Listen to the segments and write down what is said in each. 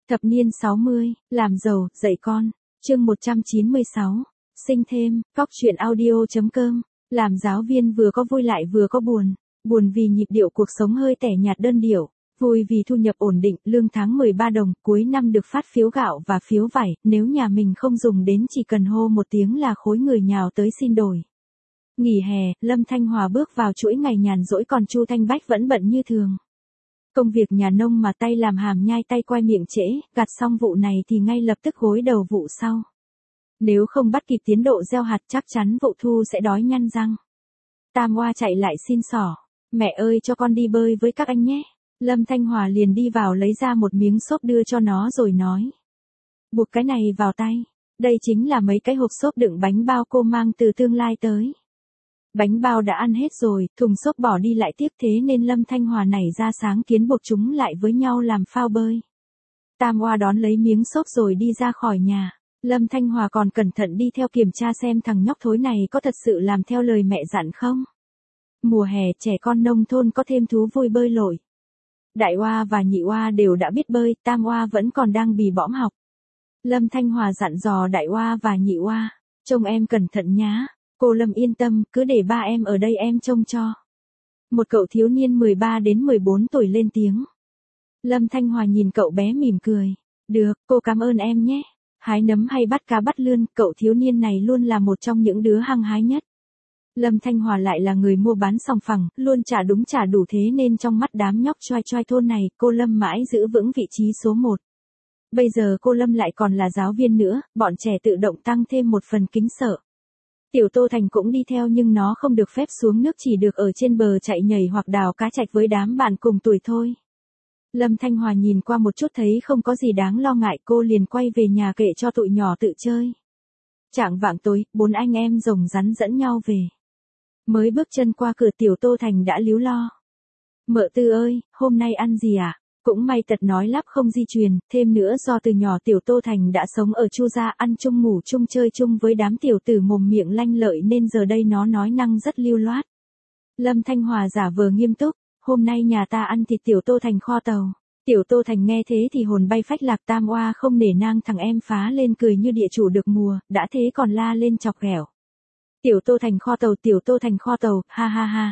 Thập niên 60, làm giàu, dạy con. Chương 196. Sinh thêm, cóc truyện audio.com. Làm giáo viên vừa có vui lại vừa có buồn. Buồn vì nhịp điệu cuộc sống hơi tẻ nhạt đơn điệu. Vui vì thu nhập ổn định, lương tháng 13 đồng, cuối năm được phát phiếu gạo và phiếu vải, nếu nhà mình không dùng đến chỉ cần hô một tiếng là khối người nhào tới xin đổi. Nghỉ hè, Lâm Thanh Hòa bước vào chuỗi ngày nhàn rỗi, còn Chu Thanh Bách vẫn bận như thường. Công việc nhà nông mà tay làm hàm nhai tay quay miệng trễ, gặt xong vụ này thì ngay lập tức gối đầu vụ sau. Nếu không bắt kịp tiến độ gieo hạt chắc chắn vụ thu sẽ đói nhăn răng. Tam Oa chạy lại xin xỏ. Mẹ ơi cho con đi bơi với các anh nhé. Lâm Thanh Hòa liền đi vào lấy ra một miếng xốp đưa cho nó rồi nói. Buộc cái này vào tay. Đây chính là mấy cái hộp xốp đựng bánh bao cô mang từ tương lai tới. Bánh bao đã ăn hết rồi, thùng xốp bỏ đi lại tiếc, thế nên Lâm Thanh Hòa nảy ra sáng kiến buộc chúng lại với nhau làm phao bơi. Tam Oa đón lấy miếng xốp rồi đi ra khỏi nhà. Lâm Thanh Hòa còn cẩn thận đi theo kiểm tra xem thằng nhóc thối này có thật sự làm theo lời mẹ dặn không. Mùa hè trẻ con nông thôn có thêm thú vui bơi lội. Đại Oa và Nhị Oa đều đã biết bơi, Tam Oa vẫn còn đang bì bõm học. Lâm Thanh Hòa dặn dò Đại Oa và Nhị Oa, trông em cẩn thận nhá. Cô Lâm yên tâm, cứ để ba em ở đây em trông cho. Một cậu thiếu niên 13 đến 14 tuổi lên tiếng. Lâm Thanh Hòa nhìn cậu bé mỉm cười. Được, cô cảm ơn em nhé. Hái nấm hay bắt cá bắt lươn, cậu thiếu niên này luôn là một trong những đứa hăng hái nhất. Lâm Thanh Hòa lại là người mua bán sòng phẳng, luôn trả đúng trả đủ, thế nên trong mắt đám nhóc choai choai thôn này, cô Lâm mãi giữ vững vị trí số 1. Bây giờ cô Lâm lại còn là giáo viên nữa, bọn trẻ tự động tăng thêm một phần kính sợ. Tiểu Tô Thành cũng đi theo nhưng nó không được phép xuống nước, chỉ được ở trên bờ chạy nhảy hoặc đào cá trạch với đám bạn cùng tuổi thôi. Lâm Thanh Hòa nhìn qua một chút thấy không có gì đáng lo ngại, cô liền quay về nhà kệ cho tụi nhỏ tự chơi. Chạng vạng tối, 4 anh em rồng rắn dẫn nhau về. Mới bước chân qua cửa Tiểu Tô Thành đã líu lo. Mợ Tư ơi, hôm nay ăn gì à? Cũng may tật nói lắp không di truyền, thêm nữa do từ nhỏ Tiểu Tô Thành đã sống ở Chu gia, ăn chung ngủ chung chơi chung với đám tiểu tử mồm miệng lanh lợi nên giờ đây nó nói năng rất lưu loát. Lâm Thanh Hòa giả vờ nghiêm túc, hôm nay nhà ta ăn thịt Tiểu Tô Thành kho tàu. Tiểu Tô Thành nghe thế thì hồn bay phách lạc, Tam Oa không nể nang thằng em phá lên cười như địa chủ được mùa, đã thế còn la lên chọc ghẹo. Tiểu Tô Thành kho tàu, Tiểu Tô Thành kho tàu, ha ha ha.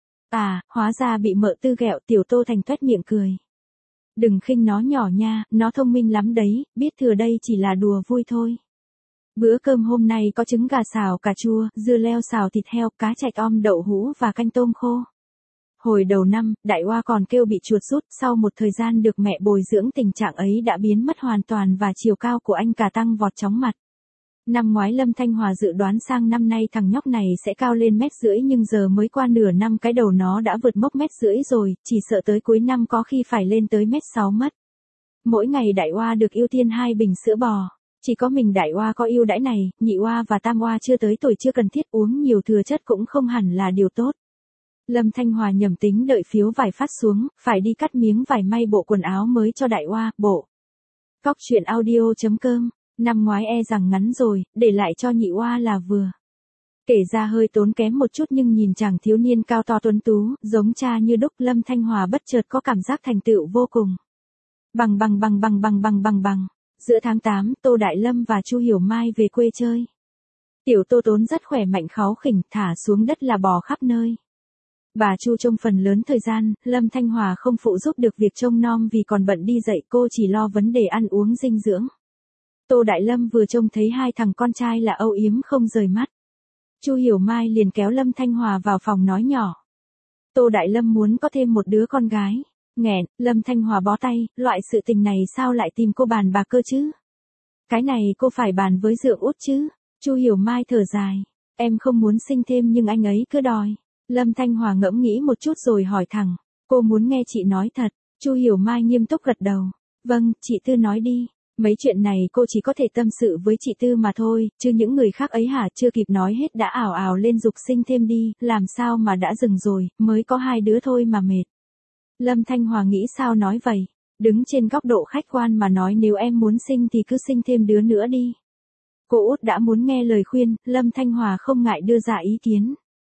À, hóa ra bị mợ Tư ghẹo, Tiểu Tô Thành toét miệng cười. Đừng khinh nó nhỏ nha, nó thông minh lắm đấy, biết thừa đây chỉ là đùa vui thôi. Bữa cơm hôm nay có trứng gà xào cà chua, dưa leo xào thịt heo, cá chạch om đậu hũ và canh tôm khô. Hồi đầu năm, Đại Oa còn kêu bị chuột rút, sau một thời gian được mẹ bồi dưỡng tình trạng ấy đã biến mất hoàn toàn và chiều cao của anh cả tăng vọt chóng mặt. Năm ngoái Lâm Thanh Hòa dự đoán sang năm nay thằng nhóc này sẽ cao lên 1,5 m nhưng giờ mới qua nửa năm cái đầu nó đã vượt mốc 1,5 m rồi, chỉ sợ tới cuối năm có khi phải lên tới 1,6 m mất. Mỗi ngày Đại Oa được ưu tiên 2 bình sữa bò. Chỉ có mình Đại Oa có ưu đãi này, Nhị Oa và Tam Oa chưa tới tuổi chưa cần thiết, uống nhiều thừa chất cũng không hẳn là điều tốt. Lâm Thanh Hòa nhầm tính đợi phiếu vải phát xuống, phải đi cắt miếng vải may bộ quần áo mới cho Đại Oa, bộ. Cóc truyện audio.com. Năm ngoái e rằng ngắn rồi, để lại cho Nhị Oa là vừa. Kể ra hơi tốn kém một chút nhưng nhìn chàng thiếu niên cao to tuấn tú, giống cha như đúc, Lâm Thanh Hòa bất chợt có cảm giác thành tựu vô cùng. Bằng. Giữa tháng 8, Tô Đại Lâm và Chu Hiểu Mai về quê chơi. Tiểu Tô Tốn rất khỏe mạnh kháu khỉnh, thả xuống đất là bò khắp nơi. Bà Chu trông phần lớn thời gian, Lâm Thanh Hòa không phụ giúp được việc trông nom vì còn bận đi dạy, cô chỉ lo vấn đề ăn uống dinh dưỡng. Tô Đại Lâm vừa trông thấy hai thằng con trai là âu yếm không rời mắt. Chu Hiểu Mai liền kéo Lâm Thanh Hòa vào phòng nói nhỏ. Tô Đại Lâm muốn có thêm một đứa con gái. Nghẹn, Lâm Thanh Hòa bó tay, loại sự tình này sao lại tìm cô bàn bạc cơ chứ? Cái này cô phải bàn với Dượng Út chứ. Chu Hiểu Mai thở dài. Em không muốn sinh thêm nhưng anh ấy cứ đòi. Lâm Thanh Hòa ngẫm nghĩ một chút rồi hỏi thẳng. Cô muốn nghe chị nói thật. Chu Hiểu Mai nghiêm túc gật đầu. Vâng, chị Tư nói đi. Mấy chuyện này cô chỉ có thể tâm sự với chị Tư mà thôi, chứ những người khác ấy hả, chưa kịp nói hết đã ảo ảo lên giục sinh thêm đi, làm sao mà đã dừng rồi, mới có 2 đứa thôi mà mệt. Lâm Thanh Hòa nghĩ sao nói vậy, đứng trên góc độ khách quan mà nói, nếu em muốn sinh thì cứ sinh thêm đứa nữa đi. Cô Út đã muốn nghe lời khuyên, Lâm Thanh Hòa không ngại đưa ra ý kiến.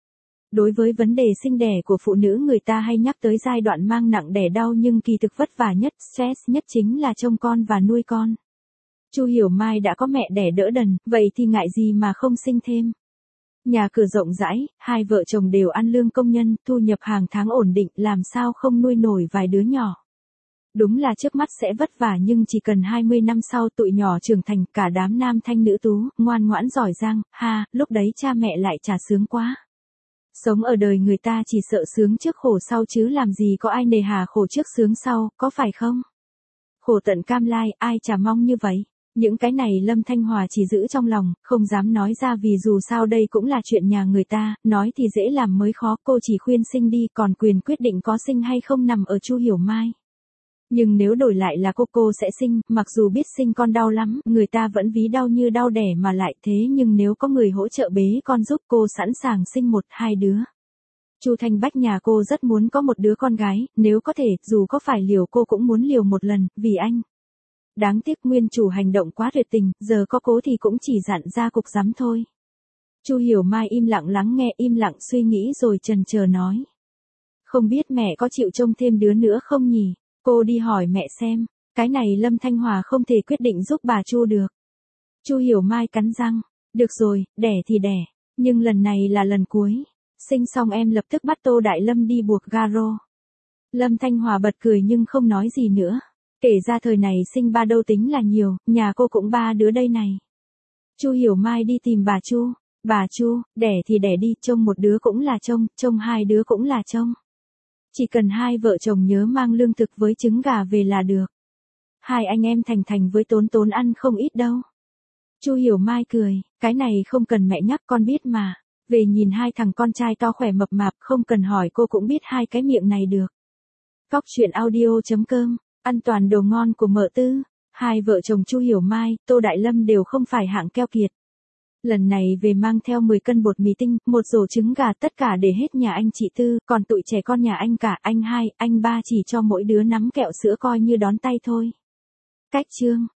Đối với vấn đề sinh đẻ của phụ nữ người ta hay nhắc tới giai đoạn mang nặng đẻ đau nhưng kỳ thực vất vả nhất, stress nhất chính là trông con và nuôi con. Chu Hiểu Mai đã có mẹ đẻ đỡ đần, vậy thì ngại gì mà không sinh thêm. Nhà cửa rộng rãi, hai vợ chồng đều ăn lương công nhân, thu nhập hàng tháng ổn định, làm sao không nuôi nổi vài đứa nhỏ. Đúng là trước mắt sẽ vất vả nhưng chỉ cần 20 năm sau tụi nhỏ trưởng thành, cả đám nam thanh nữ tú, ngoan ngoãn giỏi giang, ha, lúc đấy cha mẹ lại chả sướng quá. Sống ở đời người ta chỉ sợ sướng trước khổ sau chứ làm gì có ai nề hà khổ trước sướng sau, có phải không? Khổ tận cam lai, ai chả mong như vậy. Những cái này Lâm Thanh Hòa chỉ giữ trong lòng, không dám nói ra vì dù sao đây cũng là chuyện nhà người ta, nói thì dễ làm mới khó, cô chỉ khuyên sinh đi, còn quyền quyết định có sinh hay không nằm ở Chu Hiểu Mai. Nhưng nếu đổi lại là cô sẽ sinh, mặc dù biết sinh con đau lắm, người ta vẫn ví đau như đau đẻ mà lại thế nhưng nếu có người hỗ trợ bế con giúp cô sẵn sàng sinh 1-2 đứa. Chu Thanh Bách nhà cô rất muốn có một đứa con gái, nếu có thể, dù có phải liều cô cũng muốn liều một lần, vì anh. Đáng tiếc nguyên chủ hành động quá tuyệt tình, giờ có cố thì cũng chỉ dặn ra cục rắm thôi. Chu Hiểu Mai im lặng lắng nghe, im lặng suy nghĩ rồi chần chờ nói. Không biết mẹ có chịu trông thêm đứa nữa không nhỉ? Cô đi hỏi mẹ xem, cái này Lâm Thanh Hòa không thể quyết định giúp bà Chu được. Chu Hiểu Mai cắn răng, được rồi, đẻ thì đẻ, nhưng lần này là lần cuối. Sinh xong em lập tức bắt Tô Đại Lâm đi buộc garo. Lâm Thanh Hòa bật cười nhưng không nói gì nữa. Kể ra thời này sinh 3 đâu tính là nhiều, nhà cô cũng 3 đứa đây này. Chu Hiểu Mai đi tìm bà Chu. Bà Chu, đẻ thì đẻ đi, trông một đứa cũng là trông 2 đứa cũng là trông. Chỉ cần hai vợ chồng nhớ mang lương thực với trứng gà về là được. Hai anh em Thành với Tốn ăn không ít đâu. Chu Hiểu Mai cười, cái này không cần mẹ nhắc con biết mà. Về nhìn hai thằng con trai to khỏe mập mạp không cần hỏi cô cũng biết hai cái miệng này được. Cóc truyện audio.com, ăn toàn đồ ngon của Mợ Tư. Hai vợ chồng Chu Hiểu Mai, Tô Đại Lâm đều không phải hạng keo kiệt. Lần này về mang theo 10 cân bột mì tinh, 1 rổ trứng gà tất cả để hết nhà anh chị Tư, còn tụi trẻ con nhà anh cả, anh hai, anh ba chỉ cho mỗi đứa nắm kẹo sữa coi như đón tay thôi. Cách chương